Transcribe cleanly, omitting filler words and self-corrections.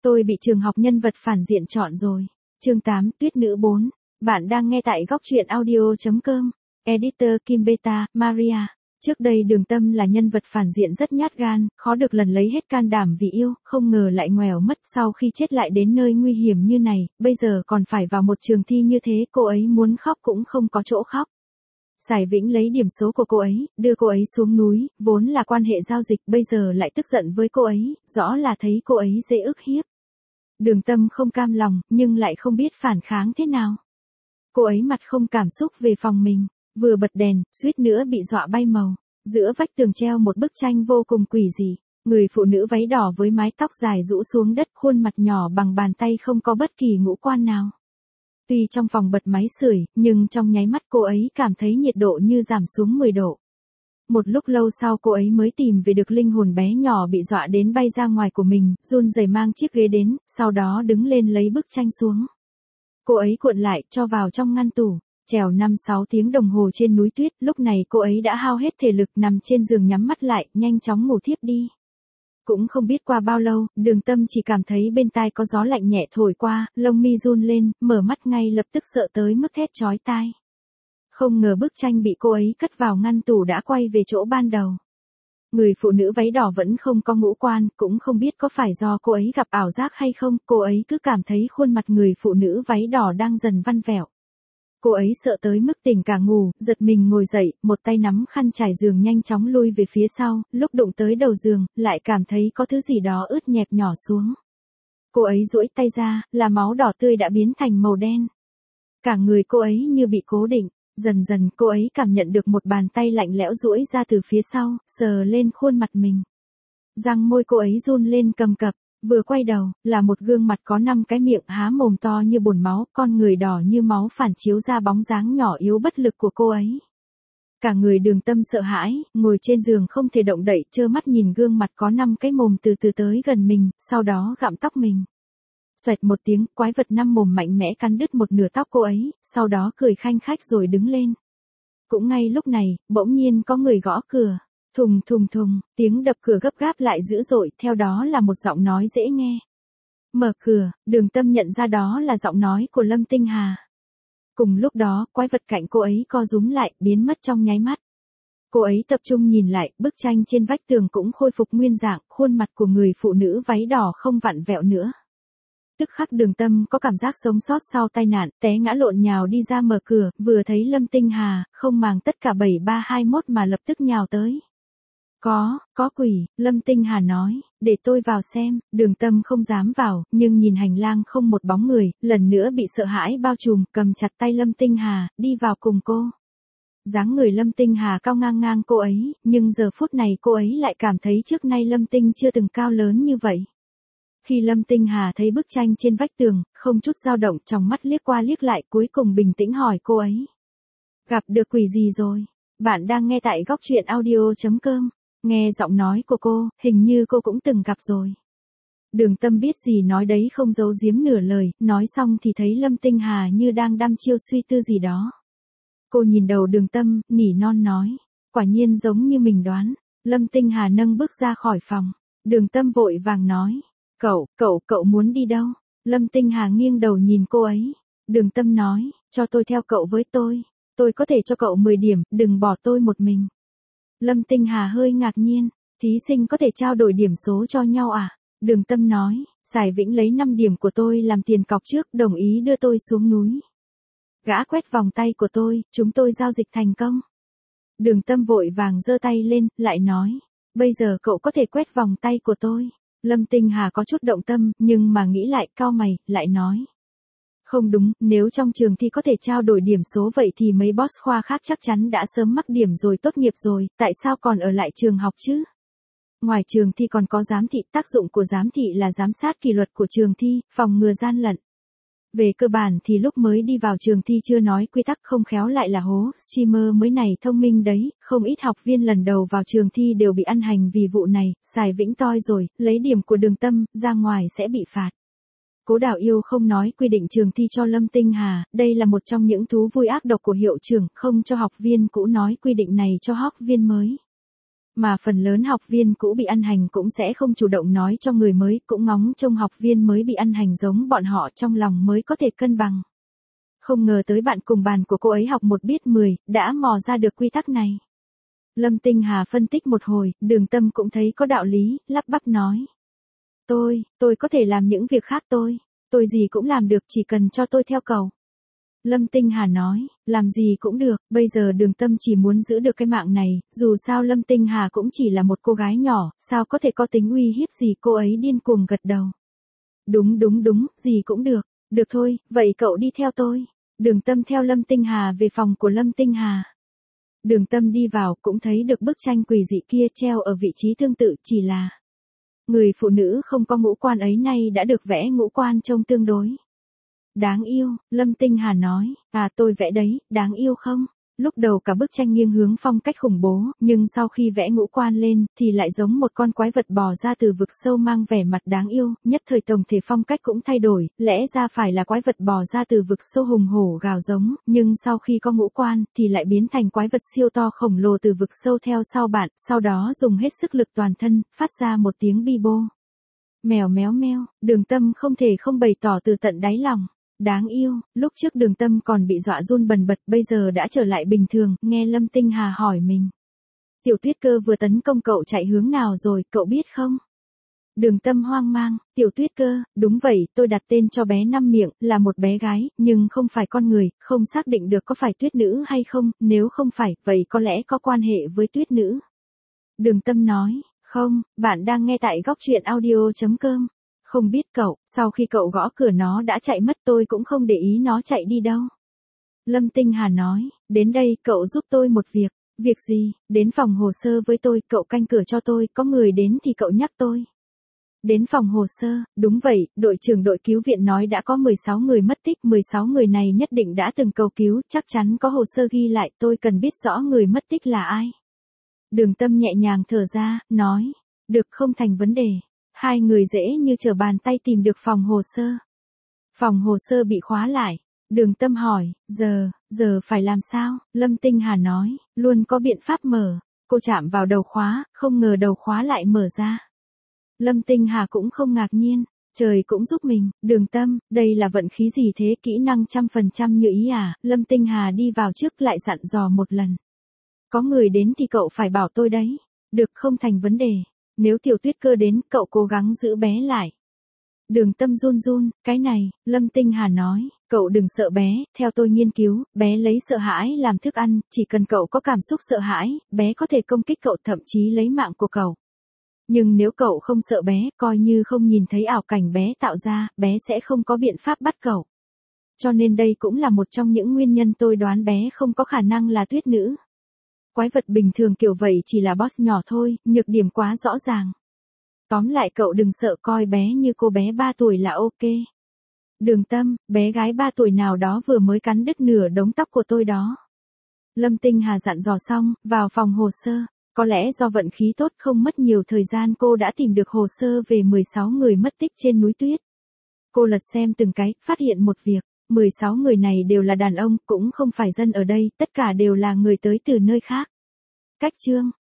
Tôi bị trường học nhân vật phản diện chọn rồi. Chương 8, Tuyết nữ 4. Bạn đang nghe tại góc truyện audio.com. Editor Kim Beta, Maria. Trước đây Đường Tâm là nhân vật phản diện rất nhát gan, khó được lần lấy hết can đảm vì yêu, không ngờ lại ngoẻo mất sau khi chết lại đến nơi nguy hiểm như này, bây giờ còn phải vào một trường thi như thế, cô ấy muốn khóc cũng không có chỗ khóc. Sài Vĩnh lấy điểm số của cô ấy, đưa cô ấy xuống núi, vốn là quan hệ giao dịch, bây giờ lại tức giận với cô ấy, rõ là thấy cô ấy dễ ức hiếp. Đường Tâm không cam lòng, nhưng lại không biết phản kháng thế nào. Cô ấy mặt không cảm xúc về phòng mình, vừa bật đèn, suýt nữa bị dọa bay màu. Giữa vách tường treo một bức tranh vô cùng quỷ dị, người phụ nữ váy đỏ với mái tóc dài rũ xuống đất, khuôn mặt nhỏ bằng bàn tay không có bất kỳ ngũ quan nào. Tuy trong phòng bật máy sưởi, nhưng trong nháy mắt cô ấy cảm thấy nhiệt độ như giảm xuống 10 độ. Một lúc lâu sau cô ấy mới tìm về được linh hồn bé nhỏ bị dọa đến bay ra ngoài của mình, run rẩy mang chiếc ghế đến, sau đó đứng lên lấy bức tranh xuống. Cô ấy cuộn lại, cho vào trong ngăn tủ. Trèo 5-6 tiếng đồng hồ trên núi tuyết, lúc này cô ấy đã hao hết thể lực, nằm trên giường nhắm mắt lại, nhanh chóng ngủ thiếp đi. Cũng không biết qua bao lâu, Đường Tâm chỉ cảm thấy bên tai có gió lạnh nhẹ thổi qua, lông mi run lên, mở mắt ngay lập tức sợ tới mức thét chói tai. Không ngờ bức tranh bị cô ấy cất vào ngăn tủ đã quay về chỗ ban đầu. Người phụ nữ váy đỏ vẫn không có ngũ quan, cũng không biết có phải do cô ấy gặp ảo giác hay không, cô ấy cứ cảm thấy khuôn mặt người phụ nữ váy đỏ đang dần văn vẹo. Cô ấy sợ tới mức tỉnh cả ngủ, giật mình ngồi dậy, một tay nắm khăn trải giường nhanh chóng lui về phía sau, lúc đụng tới đầu giường, lại cảm thấy có thứ gì đó ướt nhẹp nhỏ xuống. Cô ấy duỗi tay ra, là máu đỏ tươi đã biến thành màu đen. Cả người cô ấy như bị cố định, dần dần cô ấy cảm nhận được một bàn tay lạnh lẽo duỗi ra từ phía sau, sờ lên khuôn mặt mình. Răng môi cô ấy run lên cầm cập. Vừa quay đầu, là một gương mặt có 5 cái miệng há mồm to như bồn máu, con người đỏ như máu phản chiếu ra bóng dáng nhỏ yếu bất lực của cô ấy. Cả người Đường Tâm sợ hãi, ngồi trên giường không thể động đậy, trơ mắt nhìn gương mặt có 5 cái mồm từ từ tới gần mình, sau đó gặm tóc mình. Xoẹt một tiếng, quái vật 5 mồm mạnh mẽ cắn đứt một nửa tóc cô ấy, sau đó cười khanh khách rồi đứng lên. Cũng ngay lúc này, bỗng nhiên có người gõ cửa. Thùng thùng thùng, tiếng đập cửa gấp gáp lại dữ dội, theo đó là một giọng nói dễ nghe. Mở cửa, Đường Tâm nhận ra đó là giọng nói của Lâm Tinh Hà. Cùng lúc đó, quái vật cạnh cô ấy co rúm lại, biến mất trong nháy mắt. Cô ấy tập trung nhìn lại, bức tranh trên vách tường cũng khôi phục nguyên dạng, khuôn mặt của người phụ nữ váy đỏ không vặn vẹo nữa. Tức khắc Đường Tâm có cảm giác sống sót sau tai nạn, té ngã lộn nhào đi ra mở cửa, vừa thấy Lâm Tinh Hà, không màng tất cả 7321 mà lập tức nhào tới. Có quỷ, Lâm Tinh Hà nói, để tôi vào xem. Đường Tâm không dám vào, nhưng nhìn hành lang không một bóng người, lần nữa bị sợ hãi bao trùm, cầm chặt tay Lâm Tinh Hà, đi vào cùng cô. Dáng người Lâm Tinh Hà cao ngang ngang cô ấy, nhưng giờ phút này cô ấy lại cảm thấy trước nay Lâm Tinh chưa từng cao lớn như vậy. Khi Lâm Tinh Hà thấy bức tranh trên vách tường, không chút dao động, trong mắt liếc qua liếc lại, cuối cùng bình tĩnh hỏi cô ấy. Gặp được quỷ gì rồi? Bạn đang nghe tại góc truyện audio.com. Nghe giọng nói của cô, hình như cô cũng từng gặp rồi. Đường Tâm biết gì nói đấy không giấu giếm nửa lời, nói xong thì thấy Lâm Tinh Hà như đang đăm chiêu suy tư gì đó. Cô nhìn đầu Đường Tâm, nỉ non nói, quả nhiên giống như mình đoán. Lâm Tinh Hà nâng bước ra khỏi phòng. Đường Tâm vội vàng nói, cậu muốn đi đâu? Lâm Tinh Hà nghiêng đầu nhìn cô ấy. Đường Tâm nói, cho tôi theo cậu với tôi có thể cho cậu 10 điểm, đừng bỏ tôi một mình. Lâm Tinh Hà hơi ngạc nhiên, thí sinh có thể trao đổi điểm số cho nhau à? Đường Tâm nói, Sài Vĩnh lấy 5 điểm của tôi làm tiền cọc trước, đồng ý đưa tôi xuống núi. Gã quét vòng tay của tôi, chúng tôi giao dịch thành công. Đường Tâm vội vàng giơ tay lên, lại nói, bây giờ cậu có thể quét vòng tay của tôi. Lâm Tinh Hà có chút động tâm, nhưng mà nghĩ lại, cau mày, lại nói. Không đúng, nếu trong trường thi có thể trao đổi điểm số vậy thì mấy boss khoa khác chắc chắn đã sớm mắc điểm rồi tốt nghiệp rồi, tại sao còn ở lại trường học chứ? Ngoài trường thi còn có giám thị, tác dụng của giám thị là giám sát kỷ luật của trường thi, phòng ngừa gian lận. Về cơ bản thì lúc mới đi vào trường thi chưa nói quy tắc không khéo lại là hố, streamer mới này thông minh đấy, không ít học viên lần đầu vào trường thi đều bị ăn hành vì vụ này, Sài Vĩnh toi rồi, lấy điểm của Đường Tâm, ra ngoài sẽ bị phạt. Cố Đào Yêu không nói quy định trường thi cho Lâm Tinh Hà, đây là một trong những thú vui ác độc của hiệu trưởng, không cho học viên cũ nói quy định này cho học viên mới. Mà phần lớn học viên cũ bị ăn hành cũng sẽ không chủ động nói cho người mới, cũng ngóng trông học viên mới bị ăn hành giống bọn họ trong lòng mới có thể cân bằng. Không ngờ tới bạn cùng bàn của cô ấy học một biết 10, đã mò ra được quy tắc này. Lâm Tinh Hà phân tích một hồi, Đường Tâm cũng thấy có đạo lý, lắp bắp nói. Tôi có thể làm những việc khác tôi gì cũng làm được chỉ cần cho tôi theo cầu. Lâm Tinh Hà nói, làm gì cũng được, bây giờ Đường Tâm chỉ muốn giữ được cái mạng này, dù sao Lâm Tinh Hà cũng chỉ là một cô gái nhỏ, sao có thể có tính uy hiếp gì, cô ấy điên cuồng gật đầu. Đúng, gì cũng được thôi, vậy cậu đi theo tôi. Đường Tâm theo Lâm Tinh Hà về phòng của Lâm Tinh Hà. Đường Tâm đi vào cũng thấy được bức tranh quỷ dị kia treo ở vị trí tương tự, chỉ là người phụ nữ không có ngũ quan ấy nay đã được vẽ ngũ quan trông tương đối đáng yêu. Lâm Tinh Hà nói, tôi vẽ đấy, đáng yêu không? Lúc đầu cả bức tranh nghiêng hướng phong cách khủng bố, nhưng sau khi vẽ ngũ quan lên, thì lại giống một con quái vật bò ra từ vực sâu mang vẻ mặt đáng yêu, nhất thời tổng thể phong cách cũng thay đổi, lẽ ra phải là quái vật bò ra từ vực sâu hùng hổ gào giống, nhưng sau khi có ngũ quan, thì lại biến thành quái vật siêu to khổng lồ từ vực sâu theo sau bạn, sau đó dùng hết sức lực toàn thân, phát ra một tiếng bi bô. Mèo méo meo, Đường Tâm không thể không bày tỏ từ tận đáy lòng. Đáng yêu, lúc trước Đường Tâm còn bị dọa run bần bật, bây giờ đã trở lại bình thường, nghe Lâm Tinh Hà hỏi mình. Tiểu Tuyết Cơ vừa tấn công cậu chạy hướng nào rồi, cậu biết không? Đường Tâm hoang mang, Tiểu Tuyết Cơ, đúng vậy, tôi đặt tên cho bé Năm Miệng, là một bé gái, nhưng không phải con người, không xác định được có phải tuyết nữ hay không, nếu không phải, vậy có lẽ có quan hệ với tuyết nữ. Đường Tâm nói, không, bạn đang nghe tại góc truyện audio.com. Không biết cậu, sau khi cậu gõ cửa nó đã chạy mất, tôi cũng không để ý nó chạy đi đâu. Lâm Tinh Hà nói, đến đây cậu giúp tôi một việc. Việc gì? Đến phòng hồ sơ với tôi, cậu canh cửa cho tôi, có người đến thì cậu nhắc tôi. Đến phòng hồ sơ, đúng vậy, đội trưởng đội cứu viện nói đã có 16 người mất tích, 16 người này nhất định đã từng cầu cứu, chắc chắn có hồ sơ ghi lại, tôi cần biết rõ người mất tích là ai. Đường Tâm nhẹ nhàng thở ra, nói, được, không thành vấn đề. Hai người dễ như trở bàn tay tìm được phòng hồ sơ. Phòng hồ sơ bị khóa lại. Đường Tâm hỏi, giờ phải làm sao? Lâm Tinh Hà nói, luôn có biện pháp mở. Cô chạm vào đầu khóa, không ngờ đầu khóa lại mở ra. Lâm Tinh Hà cũng không ngạc nhiên. Trời cũng giúp mình, Đường Tâm, đây là vận khí gì thế, kỹ năng 100% như ý à? Lâm Tinh Hà đi vào trước lại dặn dò một lần. Có người đến thì cậu phải bảo tôi đấy. Được, không thành vấn đề. Nếu Tiểu Tuyết Cơ đến, cậu cố gắng giữ bé lại. Đường Tâm run, cái này, Lâm Tinh Hà nói, cậu đừng sợ bé, theo tôi nghiên cứu, bé lấy sợ hãi làm thức ăn, chỉ cần cậu có cảm xúc sợ hãi, bé có thể công kích cậu, thậm chí lấy mạng của cậu. Nhưng nếu cậu không sợ bé, coi như không nhìn thấy ảo cảnh bé tạo ra, bé sẽ không có biện pháp bắt cậu. Cho nên đây cũng là một trong những nguyên nhân tôi đoán bé không có khả năng là tuyết nữ. Quái vật bình thường kiểu vậy chỉ là boss nhỏ thôi, nhược điểm quá rõ ràng. Tóm lại cậu đừng sợ, coi bé như cô bé 3 tuổi là ok. Đường Tâm, bé gái 3 tuổi nào đó vừa mới cắn đứt nửa đống tóc của tôi đó. Lâm Tinh Hà dặn dò xong, vào phòng hồ sơ. Có lẽ do vận khí tốt không mất nhiều thời gian cô đã tìm được hồ sơ về 16 người mất tích trên núi tuyết. Cô lật xem từng cái, phát hiện một việc. 16 người này đều là đàn ông, cũng không phải dân ở đây, tất cả đều là người tới từ nơi khác. Cách chương